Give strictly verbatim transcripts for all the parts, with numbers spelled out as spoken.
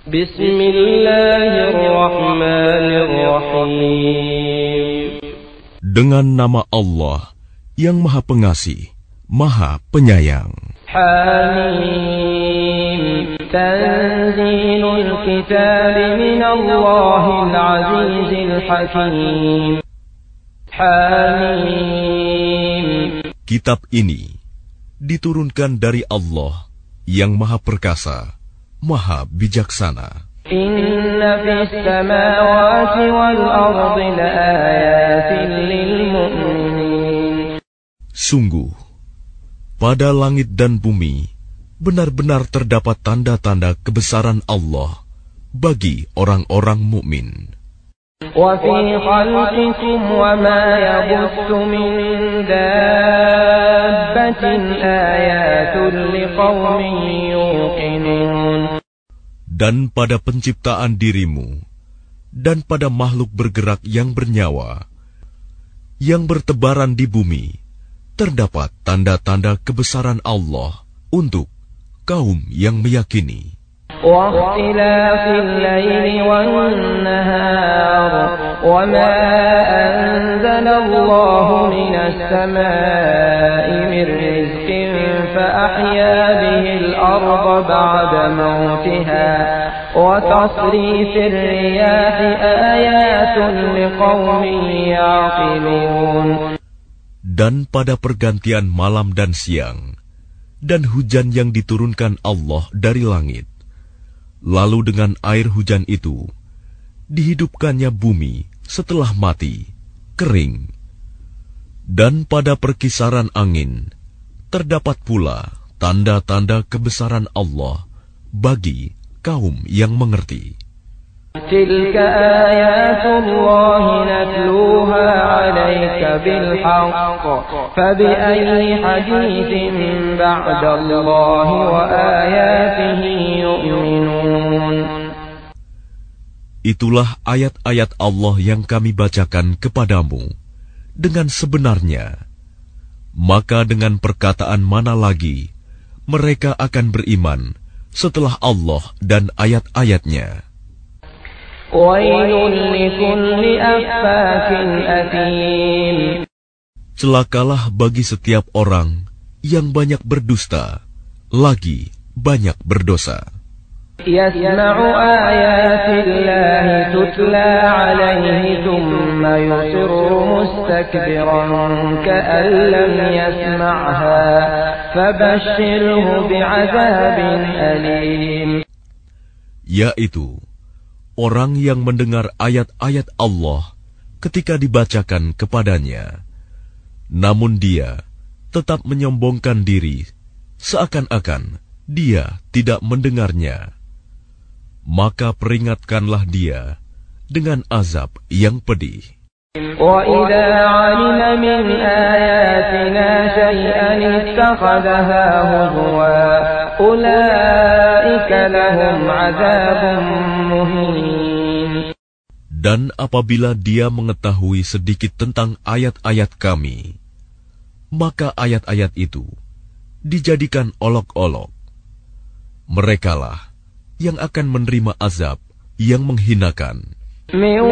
Bismillahirrahmanirrahim. Dengan nama Allah yang Maha Pengasih, Maha Penyayang. Hamim. Tanzilul kitab minallahil azizil hakim. Hamim. Kitab ini diturunkan dari Allah yang Maha Perkasa, Maha Bijaksana. Inna fis samawati wal ardi laayatin lil mu'minin. Sungguh, pada langit dan bumi benar-benar terdapat tanda-tanda kebesaran Allah bagi orang-orang mukmin. وَفِي خَلْقِكُمْ وَمَا يَبُثُّ مِن دَابَّةٍ آيَاتٌ لِقَوْمٍ يُوقِنُونَ. Dan pada penciptaan dirimu dan pada makhluk bergerak yang bernyawa yang bertebaran di bumi terdapat tanda-tanda kebesaran Allah untuk kaum yang meyakini. واختلاف الليل والنهار وما أنزل الله من السماء من رزق فأحيا به الأرض بعد موتها وتصريف الرياح آيات لقوم يعقلون. Dan pada pergantian malam dan siang dan hujan yang diturunkan Allah dari langit, lalu dengan air hujan itu, dihidupkannya bumi setelah mati, kering. Dan pada perkisaran angin, terdapat pula tanda-tanda kebesaran Allah bagi kaum yang mengerti. Tilka ayatullahi natluha alayka bilhaqq, fabi'ayyi haditsin ba'dallahi wa ayatihi yu'minun. Itulah ayat-ayat Allah yang kami bacakan kepadamu dengan sebenarnya. Maka dengan perkataan mana lagi mereka akan beriman setelah Allah dan ayat-ayatnya. Celakalah bagi setiap orang yang banyak berdusta, lagi banyak berdosa. Yasma'u ayatillahi tutla alaihi thumma yusirru mustakbiran ka'an lam yasma'ha fabashshirhu bi'adzabin alim. Yaitu orang yang mendengar ayat-ayat Allah ketika dibacakan kepadanya, namun dia tetap menyombongkan diri seakan-akan dia tidak mendengarnya. Maka peringatkanlah dia dengan azab yang pedih. وَإِذَا عَلِمَ مِنْ آيَاتِنَا شَيْئًا اتَّخَذَهَا هُزُوًا أُولَئِكَ لَهُمْ عَذَابٌ مُهِينٌ. Dan apabila dia mengetahui sedikit tentang ayat-ayat kami, maka ayat-ayat itu dijadikan olok-olok. Merekalah yang akan menerima azab yang menghinakan. Min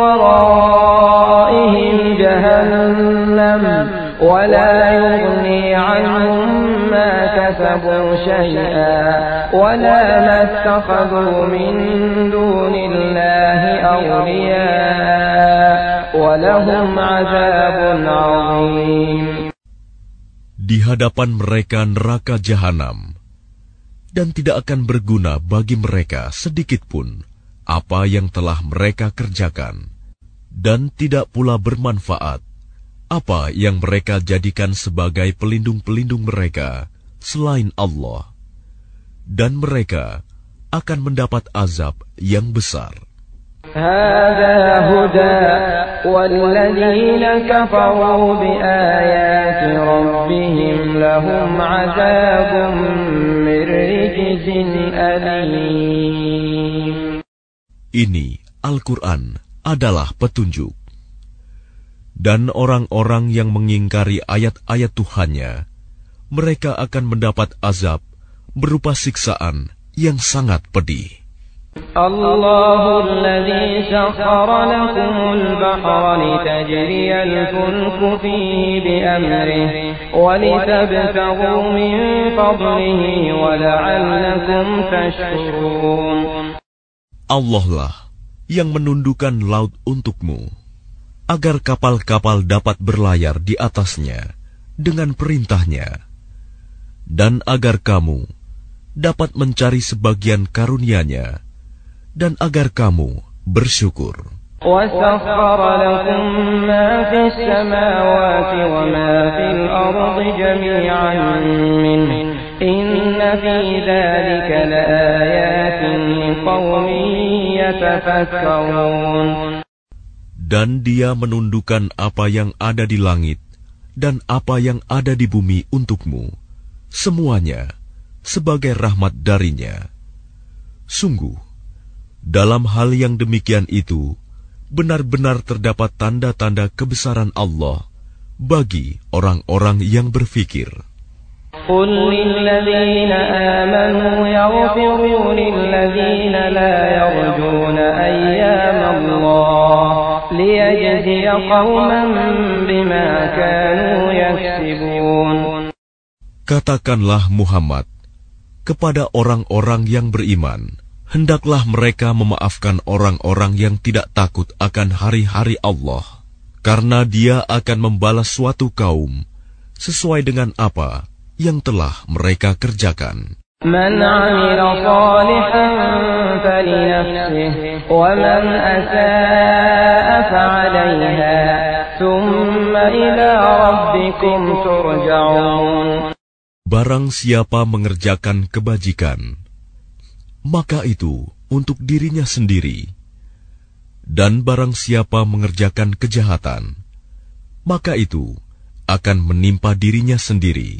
waraihim jahannam wa la yughni anhum ma kasabu shay'an wa la mattakhadhu min dunillahi awliya wa lahum 'adzabun 'adzim. Di hadapan mereka neraka jahanam, dan tidak akan berguna bagi mereka sedikitpun apa yang telah mereka kerjakan, dan tidak pula bermanfaat apa yang mereka jadikan sebagai pelindung-pelindung mereka selain Allah, dan mereka akan mendapat azab yang besar. Hada huda walladzina kafaru biayati rabbihim lahum azabun min rijzin alim. Ini Al-Quran adalah petunjuk. Dan orang-orang yang mengingkari ayat-ayat Tuhannya, mereka akan mendapat azab berupa siksaan yang sangat pedih. الله الذي سخر لكم البحر لتجري الفلك فيه بأمره ولتبتغوا من فضله ولعلكم تشكرون. Allah lah yang menundukkan laut untukmu, agar kapal-kapal dapat berlayar di atasnya dengan perintahnya, dan agar kamu dapat mencari sebagian karunia-Nya, dan agar kamu bersyukur. وَسَخَّرَ لَكُم مَّا فِي السَّمَاوَاتِ وَمَا فِي الْأَرْضِ جَمِيعًا مِّنْهُ إِنَّ فِي ذَلِكَ لَآيَاتٍ لِقَوْمٍ يَتَفَكَّرُونَ. Dan Dia menundukkan apa yang ada di langit dan apa yang ada di bumi untukmu, semuanya sebagai rahmat darinya. Sungguh, dalam hal yang demikian itu, benar-benar terdapat tanda-tanda kebesaran Allah bagi orang-orang yang berfikir. قُلْ لِلَّذِينَ آمَنُوا يَغْفِرُوا لِلَّذِينَ لَا يَرْجُونَ أَيَّامَ اللَّهِ لِيَجْزِيَ قَوْمًا بِمَا كَانُوا يَكْسِبُونَ. Katakanlah Muhammad kepada orang-orang yang beriman, hendaklah mereka memaafkan orang-orang yang tidak takut akan hari-hari Allah, karena Dia akan membalas suatu kaum sesuai dengan apa yang telah mereka kerjakan. Man 'amila shalihan falinafsihi wa man asaa'a fa'alayha thumma ila rabbikum turja'un. Barang siapa mengerjakan kebajikan, maka itu untuk dirinya sendiri. Dan barang siapa mengerjakan kejahatan, maka itu akan menimpa dirinya sendiri.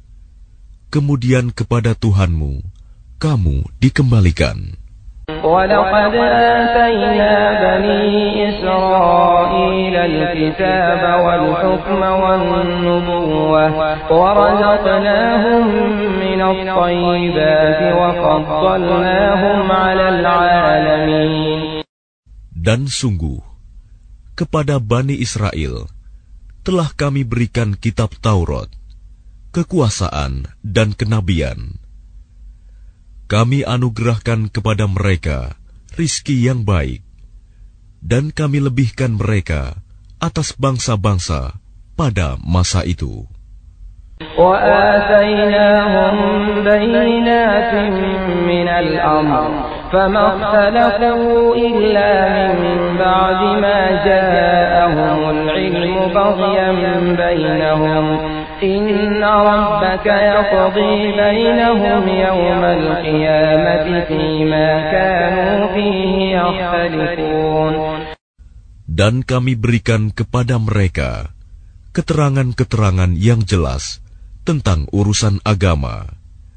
Kemudian kepada Tuhanmu kamu dikembalikan. وَلَقَدْ آتَيْنَا بَنِي إِسْرَائِيلَ الْكِتَابَ وَالْحُكْمَ وَالنُّبُوَّةَ وَرَزَقْنَاهُم مِّنَ الطَّيِّبَاتِ وَفَضَّلْنَاهُمْ عَلَى الْعَالَمِينَ. Dan sungguh, kepada Bani Israel telah kami berikan kitab Taurat, kekuasaan dan kenabian. Kami anugerahkan kepada mereka rizki yang baik, dan kami lebihkan mereka atas bangsa-bangsa pada masa itu. وَآتَيْنَاهُمْ بَيِّنَاتٍ مِّنَ الْأَمْرِ فَمَا اخْتَلَفُوا إِلَّا مِن بَعْدِ مَا جَاءَهُمُ الْعِلْمُ بَغْيًا بَيْنَهُمْ إِنَّ رَبَّكَ يَقْضِي بَيْنَهُمْ يَوْمَ الْقِيَامَةِ فِيمَا كَانُوا فِيهِ يَخْتَلِفُونَ. Dan kami berikan kepada mereka keterangan-keterangan yang jelas tentang urusan agama.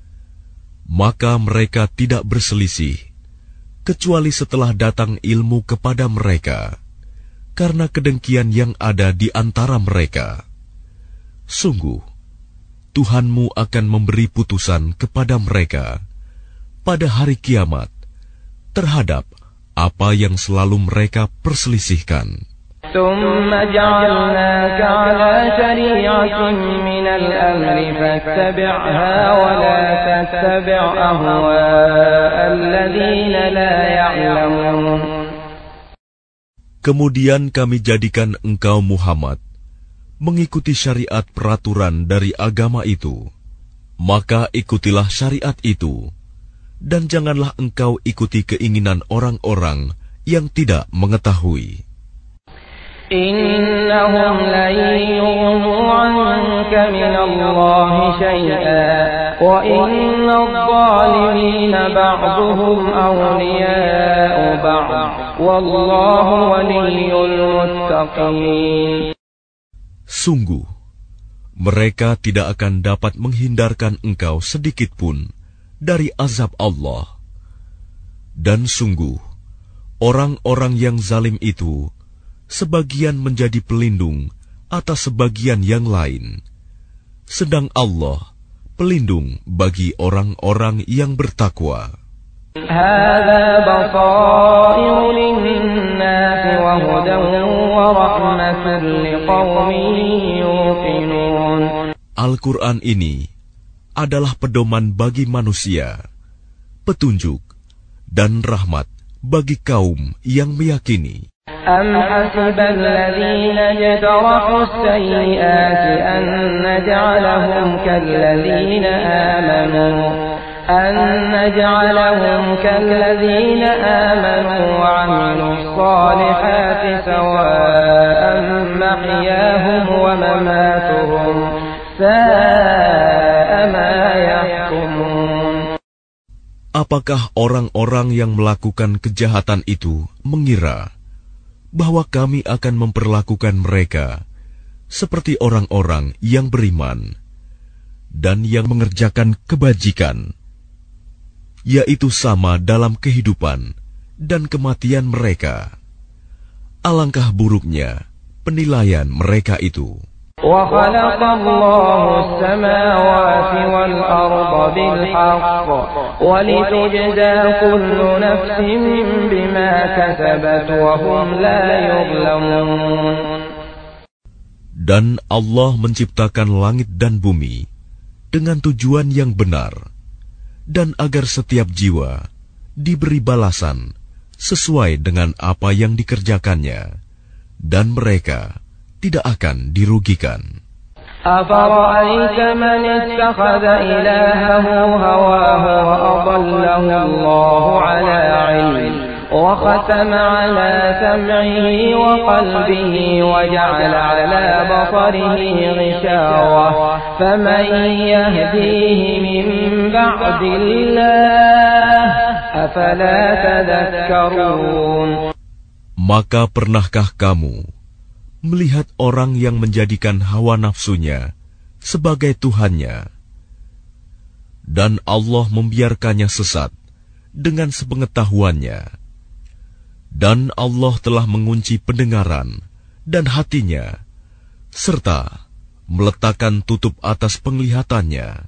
Maka mereka tidak berselisih, kecuali setelah datang ilmu kepada mereka, karena kedengkian yang ada di antara mereka. Sungguh, Tuhanmu akan memberi putusan kepada mereka pada hari kiamat terhadap apa yang selalu mereka perselisihkan. ثُمَّ جَعَلْنَاكَ عَلَى شَرِيعَةٍ مِّنَ الْأَمْرِ فَاتَّبِعْهَا وَلَا تَتَّبِعْ أَهْوَاءَ الَّذِينَ لَا يَعْلَمُونَ. Kemudian kami jadikan engkau Muhammad mengikuti syariat peraturan dari agama itu, maka ikutilah syariat itu, dan janganlah engkau ikuti keinginan orang-orang yang tidak mengetahui. إِنَّهُمْ لَن يُغْنُوا عَنكَ مِنَ اللَّهِ شَيْئًا وَإِنَّ الظَّالِمِينَ بَعْضُهُمْ أَوْلِيَاءُ بَعْضٍ وَاللَّهُ وَلِيُّ الْمُتَّقِينَ. Sungguh, mereka tidak akan dapat menghindarkan engkau sedikitpun dari azab Allah. Dan sungguh, orang-orang yang zalim itu sebagian menjadi pelindung atas sebagian yang lain, sedang Allah pelindung bagi orang-orang yang bertakwa. هذا بصائر للناس وهدى ورحمة لقوم يوقنون. Al-Quran ini adalah pedoman bagi manusia, petunjuk dan rahmat bagi kaum yang meyakini. أم حسب الذين اجترحوا السيئات أن نجعلهم كالذين آمنوا أن نجعلهم كالذين آمنوا وعملوا الصالحات سواء محياهم ومماتهم ساء ما يحكمون. Apakah orang-orang yang melakukan kejahatan itu mengira bahwa kami akan memperlakukan mereka seperti orang-orang yang beriman dan yang mengerjakan kebajikan, yaitu sama dalam kehidupan dan kematian mereka? Alangkah buruknya penilaian mereka itu. وَخَلَقَ اللَّهُ السَّمَاوَاتِ وَالْأَرْضَ بِالْحَقِّ وَلِتُجْزَى كُلُّ نَفْسٍ بِمَا كَسَبَتْ وَهُمْ لَا يُظْلَمُونَ. Dan Allah menciptakan langit dan bumi dengan tujuan yang benar, dan agar setiap jiwa diberi balasan sesuai dengan apa yang dikerjakannya, dan mereka tidak akan dirugikan. أَفَرَأَيْتَ مَنِ اتَّخَذَ إِلَٰهَهُ هَوَاهُ وَأَضَلَّهُ اللَّهُ عَلَىٰ عِلْمٍ وَخَتَمَ عَلَىٰ سَمْعِهِ وَقَلْبِهِ وَجَعَلَ عَلَىٰ بَصَرِهِ غِشَاوَةً فَمَن يَهْدِيهِ مِن بَعْدِ اللَّهِ أَفَلَا تَذَكَّرُونَ. Maka pernahkah kamu melihat orang yang menjadikan hawa nafsunya sebagai Tuhannya, dan Allah membiarkannya sesat dengan sepengetahuannya, dan Allah telah mengunci pendengaran dan hatinya, serta meletakkan tutup atas penglihatannya?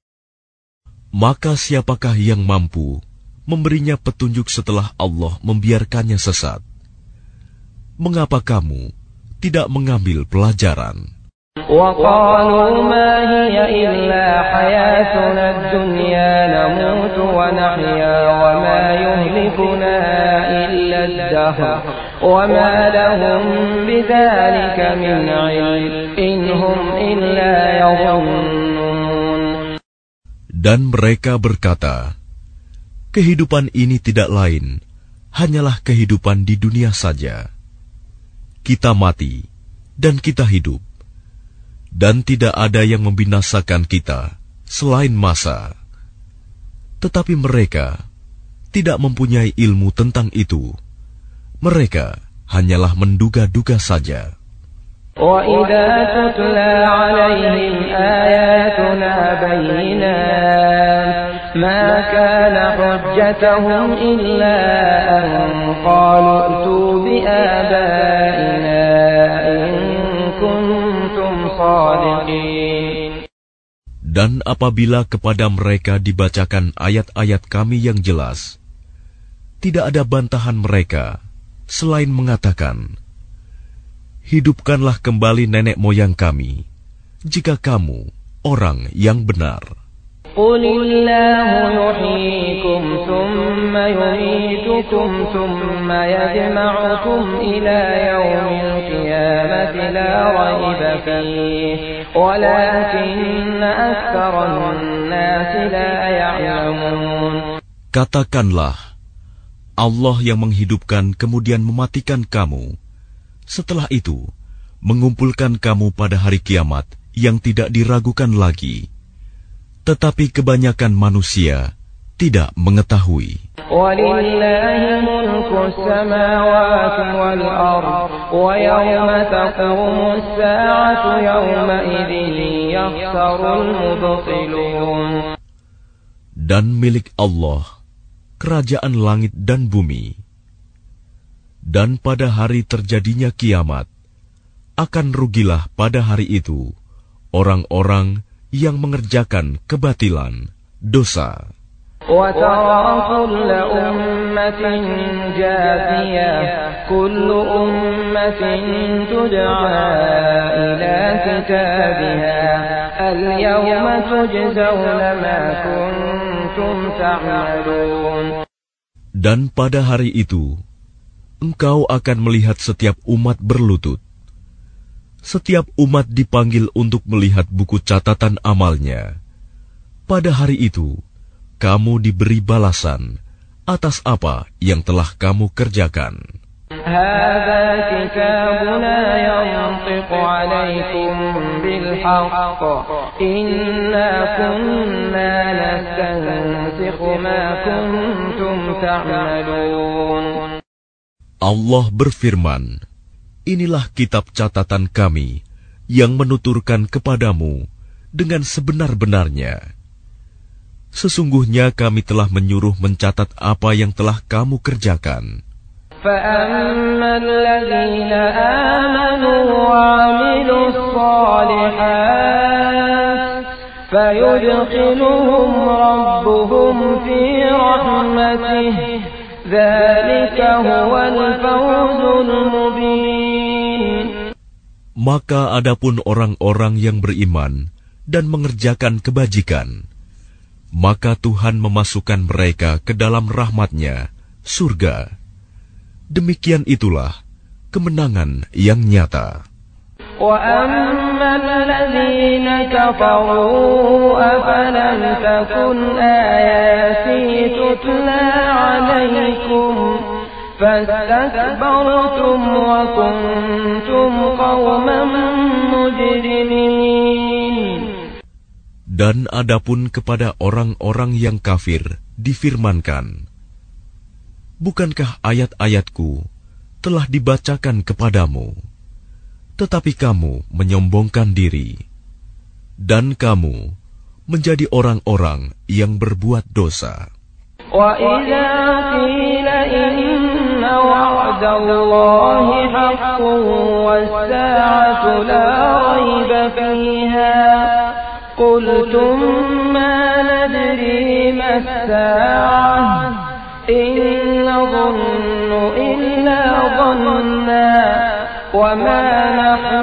Maka siapakah yang mampu memberinya petunjuk setelah Allah membiarkannya sesat? Mengapa kamu tidak mengambil pelajaran? وَقَالُوا مَا هِيَ إِلَّا حَيَاتُنَا الدُّنْيَا نَمُوتُ وَنَحْيَا وَمَا يُهْلِكُنَا إِلَّا الدَّهْرُ وَمَا لَهُم بِذَلِكَ مِنْ عِلْمٍ إِنْ هُمْ إِلَّا يَظُنُّونَ. Dan mereka berkata, kehidupan ini tidak lain hanyalah kehidupan di dunia saja. Kita mati dan kita hidup, dan tidak ada yang membinasakan kita selain masa. Tetapi mereka tidak mempunyai ilmu tentang itu. Mereka hanyalah menduga-duga saja. وَإِذَا تُتْلَى عَلَيْهِمْ آيَاتُنَا بَيِّنَاتٍ مَا كَانَ حُجَّتَهُمْ إِلَّا أَن قَالُوا ائْتُوا بِآبَائِنَا إِن كُنتُمْ صَادِقِينَ. Dan apabila kepada mereka dibacakan ayat-ayat kami yang jelas, tidak ada bantahan mereka selain mengatakan, hidupkanlah kembali nenek moyang kami, jika kamu orang yang benar. قُلِ اللَّهُ يُحْيِيكُمْ ثُمَّ يُمِيتُكُمْ ثُمَّ يَجْمَعُكُمْ إِلَى يَوْمِ الْقِيَامَةِ لَا رَيْبَ فِيهِ وَلَكِنَّ أَكْثَرَ النَّاسِ لَا يَعْلَمُونَ. Katakanlah, Allah yang menghidupkan kemudian mematikan kamu, setelah itu mengumpulkan kamu pada hari kiamat yang tidak diragukan lagi. Tetapi kebanyakan manusia tidak mengetahui. وَلِلَّهِ مُلْكُ السَّمَاوَاتِ وَالْأَرْضِ وَيَوْمَ تَقُومُ السَّاعَةُ يَوْمَئِذٍ يَخْسَرُ الْمُبْطِلُونَ. Dan milik Allah kerajaan langit dan bumi. Dan pada hari terjadinya kiamat, akan rugilah pada hari itu orang-orang yang mengerjakan kebatilan, dosa. وترى كل أمة جاثية كل أمة تدعى إلى كتابها اليوم تجزون ما كنتم تعملون. Dan pada hari itu, engkau akan melihat setiap umat berlutut. Setiap umat dipanggil untuk melihat buku catatan amalnya. Pada hari itu, kamu diberi balasan atas apa yang telah kamu kerjakan. هذا كتابنا ينطق عليكم بالحق إنا كنا نستنسخ ما كنتم تعملون. Allah berfirman, inilah kitab catatan kami yang menuturkan kepadamu dengan sebenar-benarnya. Sesungguhnya kami telah menyuruh mencatat apa yang telah kamu kerjakan. فَأَمَّا الَّذِينَ آمَنُوا وَعَمِلُوا الصَّالِحَاتِ فَيُدْخِلُهُمْ رَبُّهُمْ فِي رَحْمَتِهِ ذَلِكَ هُوَ الْفَوْزُ الْمُبِينُ. Maka adapun orang-orang yang beriman dan mengerjakan kebajikan, maka Tuhan memasukkan mereka ke dalam rahmat-Nya, surga. Demikian itulah kemenangan yang nyata. وَأَمَّا الَّذِينَ كَفَرُوا أَفَلَمْ تَكُنْ آيَاتِي تُتْلَى عَلَيْكُمْ فَاسْتَكْبَرْتُمْ وَكُنْتُمْ قَوْمًا مُجْرِمِينَ. Dan adapun kepada orang-orang yang kafir difirmankan, bukankah ayat-ayatku telah dibacakan kepadamu, tetapi kamu menyombongkan diri, dan kamu menjadi orang-orang yang berbuat dosa. وَإِذَا قِيلَ إِنَّ وَعْدَ اللَّهِ حَقٌّ وَالسَّاعَةُ لَا رَيْبَ فِيهَا قُلْتُمْ مَا نَدْرِي مَا السَّاعَةُ إِن نَّظُنُّ إِلَّا ظَنًّا وَمَا نَحْنُ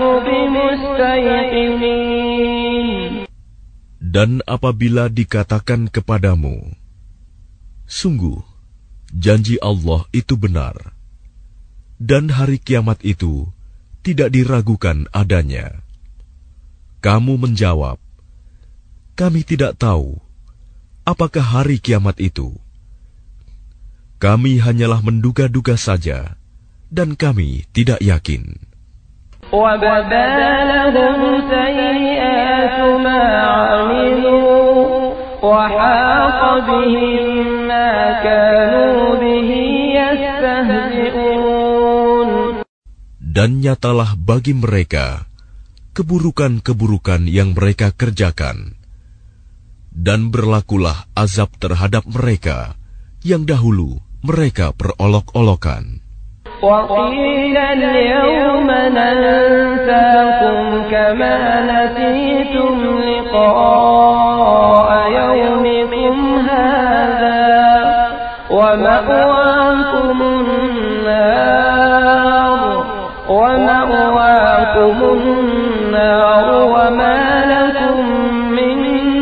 بِمُسْتَيْقِنِينَ. Dan apabila dikatakan kepadamu, sungguh janji Allah itu benar, dan hari kiamat itu tidak diragukan adanya, kamu menjawab, kami tidak tahu apakah hari kiamat itu. Kami hanyalah menduga-duga saja, dan kami tidak yakin. وَبَدَا لَهُمْ سَيِّئَاتُ مَا عَمِلُوا وَحَاقَ بِهِم مَّا كَانُوا بِهِ يَسْتَهْزِئُونَ. Dan nyatalah bagi mereka keburukan-keburukan yang mereka kerjakan, dan berlakulah azab terhadap mereka yang dahulu mereka perolok-olokan. وَقِيلَ الْيَوْمَ نَنسَاكُمْ كَمَا نَسِيتُمْ لِقَاءَ يَوْمِكُمْ هَذَا وَمَأْوَاكُمُ النَّارُ وَمَأْوَاكُمُ النَّارُ وَمَا لَكُمْ مِنْ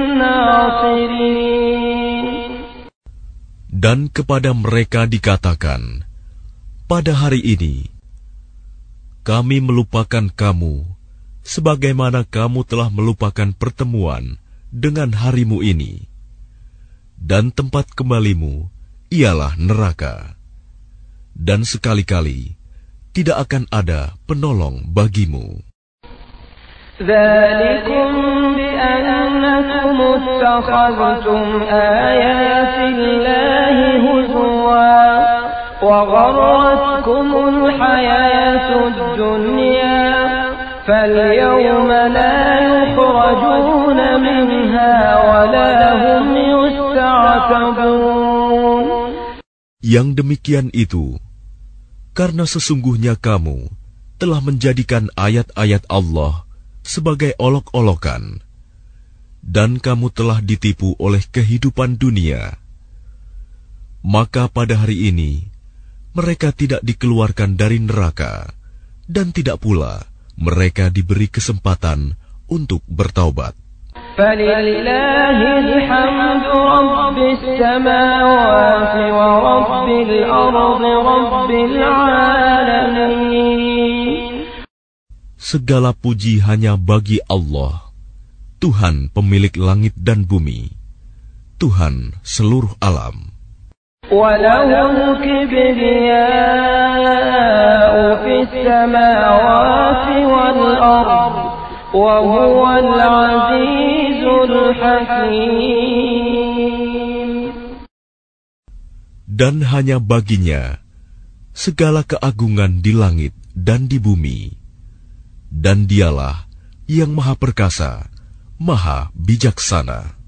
نَاصِرِينَ. Dan kepada mereka dikatakan, pada hari ini, kami melupakan kamu, sebagaimana kamu telah melupakan pertemuan dengan harimu ini. Dan tempat kembalimu ialah neraka. Dan sekali-kali tidak akan ada penolong bagimu. ذَلِكُمْ بِأَنَّكُمُ اتَّخَذْتُمْ آيَاتِ اللَّهِ هُزُوًا وَغَرَّتْكُمُ الْحَيَاةُ الدُّنْيَا فَالْيَوْمَ لَا يُخْرَجُونَ مِنْهَا وَلَا هُمْ يُسْتَعْتَبُونَ. Yang demikian itu, karena sesungguhnya kamu telah menjadikan ayat-ayat Allah sebagai olok-olokan, dan kamu telah ditipu oleh kehidupan dunia, Maka pada hari ini mereka tidak dikeluarkan dari neraka, dan tidak pula mereka diberi kesempatan untuk bertaubat. فَلِلَّهِ الْحَمْدُ رَبِّ السَّمَاوَاتِ وَرَبِّ الْأَرْضِ رَبِّ الْعَالَمِينَ. Segala puji hanya bagi Allah, Tuhan pemilik langit dan bumi, Tuhan seluruh alam. وَلَهُ الْكِبْرِيَاءُ فِي السَّمَاوَاتِ وَالْأَرْضِ وَهُوَ الْعَزِيزُ الْحَكِيمُ. Dan hanya baginya segala keagungan di langit dan di bumi, dan dialah yang maha perkasa, maha bijaksana.